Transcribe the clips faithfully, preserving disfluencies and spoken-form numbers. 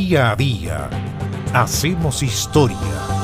Día a día hacemos historia.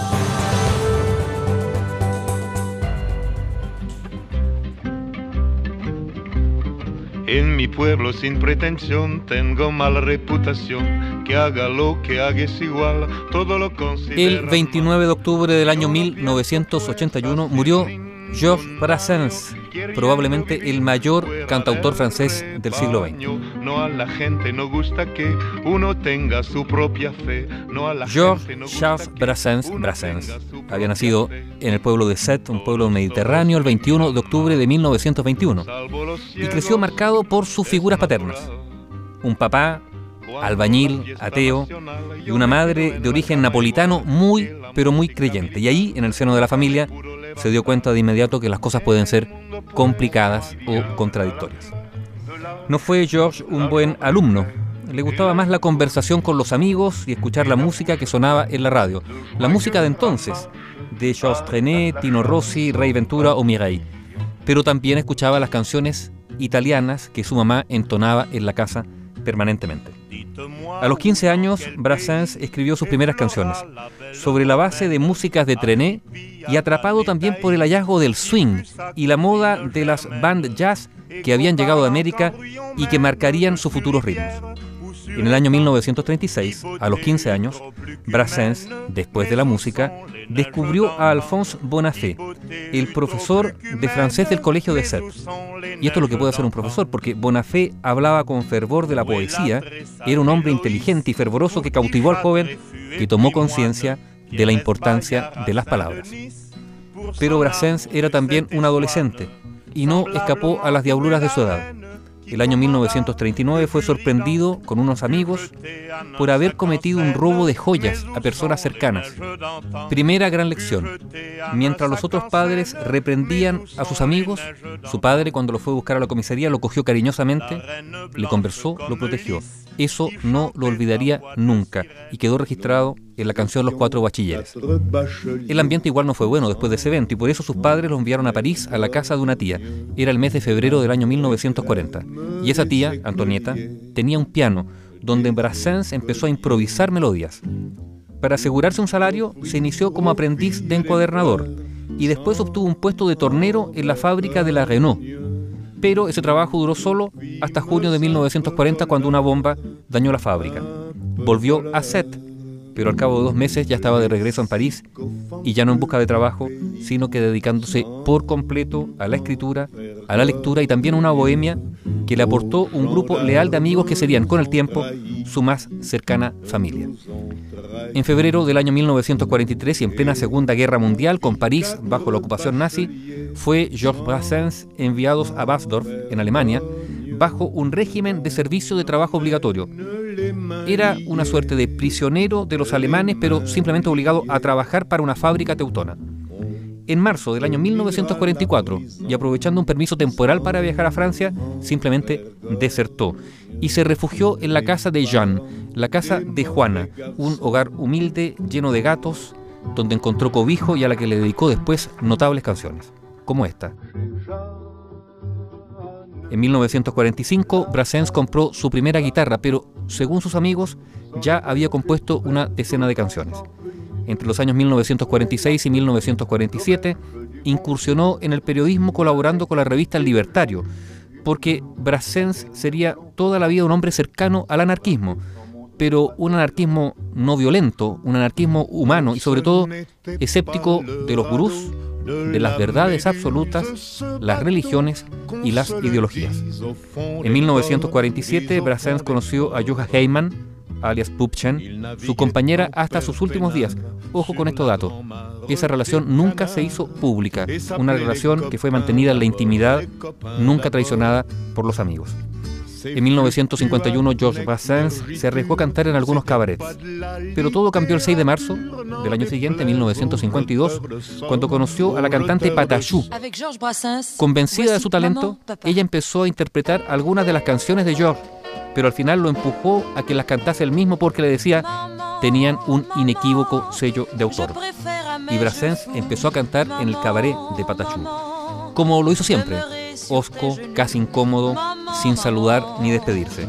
En mi pueblo sin pretensión tengo mala reputación, que haga lo que haga es igual, todo lo considero. El veintinueve de octubre del año mil novecientos ochenta y uno murió Georges Brassens, probablemente el mayor cantautor francés del siglo veinte. No a la gente no gusta que uno tenga su propia fe. No a la Georges Charles Brassens Brassens había nacido en el pueblo de Sète, un pueblo mediterráneo, el veintiuno de octubre de mil novecientos veintiuno, y creció marcado por sus figuras paternas: un papá albañil, ateo, y una madre de origen napolitano muy, pero muy creyente. Y ahí, en el seno de la familia, se dio cuenta de inmediato que las cosas pueden ser complicadas o contradictorias. No fue Georges un buen alumno. Le gustaba más la conversación con los amigos y escuchar la música que sonaba en la radio. La música de entonces, de Georges Trenet, Tino Rossi, Ray Ventura o Mireille. Pero también escuchaba las canciones italianas que su mamá entonaba en la casa permanentemente. A los quince años, Brassens escribió sus primeras canciones, sobre la base de músicas de Trenet y atrapado también por el hallazgo del swing y la moda de las band jazz que habían llegado de América y que marcarían sus futuros ritmos. En el año mil novecientos treinta y seis, a los quince años, Brassens, después de la música, descubrió a Alphonse Bonafé, el profesor de francés del colegio de Sète. Y esto es lo que puede hacer un profesor, porque Bonafé hablaba con fervor de la poesía, era un hombre inteligente y fervoroso que cautivó al joven, que tomó conciencia de la importancia de las palabras. Pero Brassens era también un adolescente y no escapó a las diabluras de su edad. El año mil novecientos treinta y nueve fue sorprendido con unos amigos por haber cometido un robo de joyas a personas cercanas. Primera gran lección: mientras los otros padres reprendían a sus amigos, su padre, cuando lo fue a buscar a la comisaría, lo cogió cariñosamente, le conversó, lo protegió. Eso no lo olvidaría nunca y quedó registrado en la canción Los Cuatro Bachilleres. El ambiente igual no fue bueno después de ese evento y por eso sus padres lo enviaron a París, a la casa de una tía. Era el mes de febrero del año mil novecientos cuarenta. Y esa tía, Antonieta, tenía un piano donde Brassens empezó a improvisar melodías. Para asegurarse un salario, se inició como aprendiz de encuadernador y después obtuvo un puesto de tornero en la fábrica de la Renault. Pero ese trabajo duró solo hasta junio de mil novecientos cuarenta, cuando una bomba dañó la fábrica. Volvió a Sète, pero al cabo de dos meses ya estaba de regreso en París y ya no en busca de trabajo, sino que dedicándose por completo a la escritura, a la lectura y también a una bohemia que le aportó un grupo leal de amigos que serían, con el tiempo, su más cercana familia. En febrero del año mil novecientos cuarenta y tres y en plena Segunda Guerra Mundial, con París bajo la ocupación nazi, fue Georges Brassens enviado a Basdorf, en Alemania, bajo un régimen de servicio de trabajo obligatorio. Era una suerte de prisionero de los alemanes, pero simplemente obligado a trabajar para una fábrica teutona. En marzo del año mil novecientos cuarenta y cuatro, y aprovechando un permiso temporal para viajar a Francia, simplemente desertó y se refugió en la casa de Jeanne, la casa de Juana, un hogar humilde lleno de gatos, donde encontró cobijo y a la que le dedicó después notables canciones, como esta. En mil novecientos cuarenta y cinco, Brassens compró su primera guitarra, pero, según sus amigos, ya había compuesto una decena de canciones. Entre los años mil novecientos cuarenta y seis y mil novecientos cuarenta y siete, incursionó en el periodismo colaborando con la revista El Libertario, porque Brassens sería toda la vida un hombre cercano al anarquismo, pero un anarquismo no violento, un anarquismo humano y sobre todo escéptico de los gurús, de las verdades absolutas, las religiones y las ideologías. En mil novecientos cuarenta y siete, Brassens conoció a Juha Heyman, alias Pupchen, su compañera hasta sus últimos días. Ojo con estos datos. Esa relación nunca se hizo pública, una relación que fue mantenida en la intimidad, nunca traicionada por los amigos. En mil novecientos cincuenta y uno, Georges Brassens se arriesgó a cantar en algunos cabarets. Pero todo cambió el seis de marzo del año siguiente, mil novecientos cincuenta y dos, cuando conoció a la cantante Patachou. Convencida de su talento, ella empezó a interpretar algunas de las canciones de Georges, pero al final lo empujó a que las cantase él mismo porque le decía tenían un inequívoco sello de autor. Y Brassens empezó a cantar en el cabaret de Patachou, como lo hizo siempre, hosco, casi incómodo, sin saludar ni despedirse.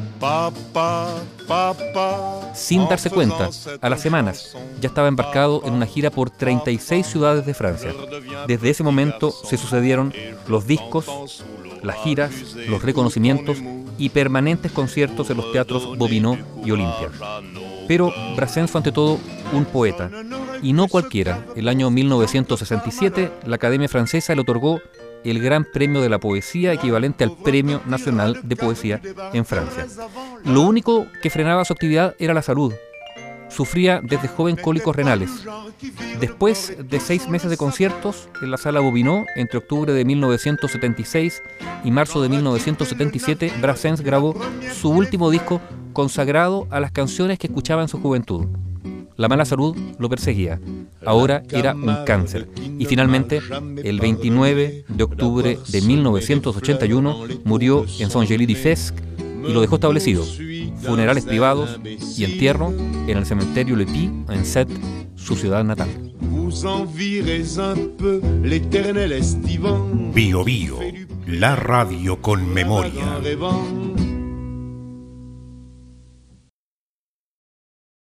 Sin darse cuenta, a las semanas ya estaba embarcado en una gira por treinta y seis ciudades de Francia. Desde ese momento se sucedieron los discos, las giras, los reconocimientos y permanentes conciertos en los teatros Bobino y Olimpia. Pero Brassens fue ante todo un poeta, y no cualquiera. El año mil novecientos sesenta y siete, la Academia Francesa le otorgó el Gran Premio de la Poesía, equivalente al Premio Nacional de Poesía en Francia. Lo único que frenaba su actividad era la salud. Sufría desde joven cólicos renales. Después de seis meses de conciertos en la Sala Bobino, entre octubre de mil novecientos setenta y seis y marzo de mil novecientos setenta y siete, Brassens grabó su último disco consagrado a las canciones que escuchaba en su juventud. La mala salud lo perseguía. Ahora era un cáncer. Y finalmente, el veintinueve de octubre de mil novecientos ochenta y uno, murió en Saint-Gély-du-Fesque y lo dejó establecido. Funerales privados y entierro en el cementerio Le Py, en Sète, su ciudad natal. Bio Bio, la radio con memoria.